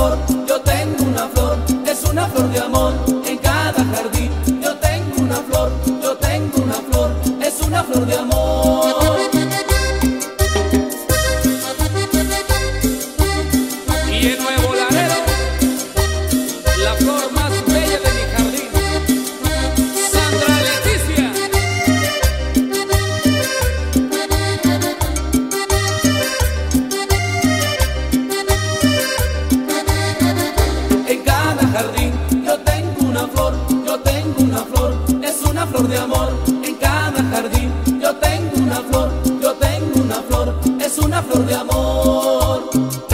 flor, yo tengo una flor, es una flor de amor en cada jardín. Yo tengo una flor, yo tengo una flor, es una flor de amor. Y en Nuevo Laredo, la flor más bella de mi jardín, Sandra Leticia. En cada jardín yo tengo una flor, yo tengo una flor, es una flor de amor. En cada jardín yo tengo una flor, yo tengo una flor, es una flor de amor.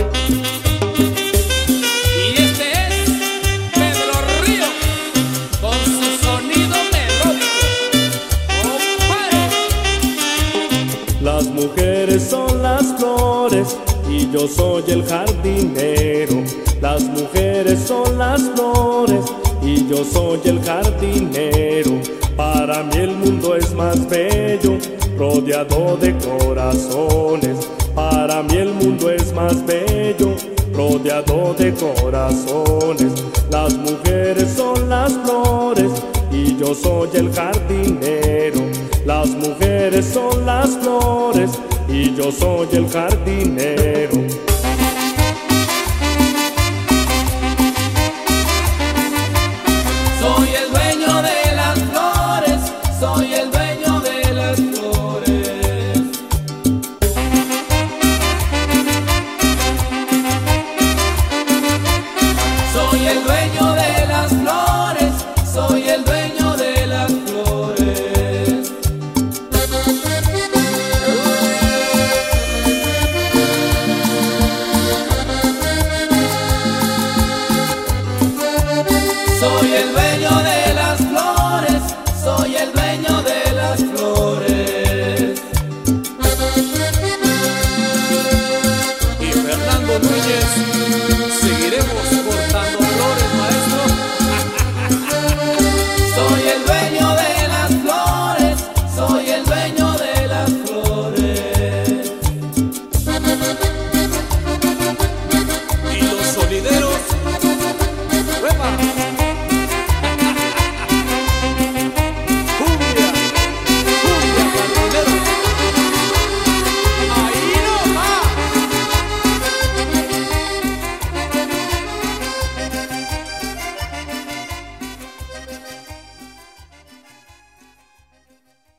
Y este es Pedro Río, con su sonido melódico. ¡Compare! Las mujeres son las flores y yo soy el jardinero. Las mujeres son las flores y yo soy el jardinero. Para mí el mundo es más bello, rodeado de corazones. Para mí el mundo es más bello, rodeado de corazones. Las mujeres son las flores y yo soy el jardinero. Las mujeres son las flores y yo soy el jardinero.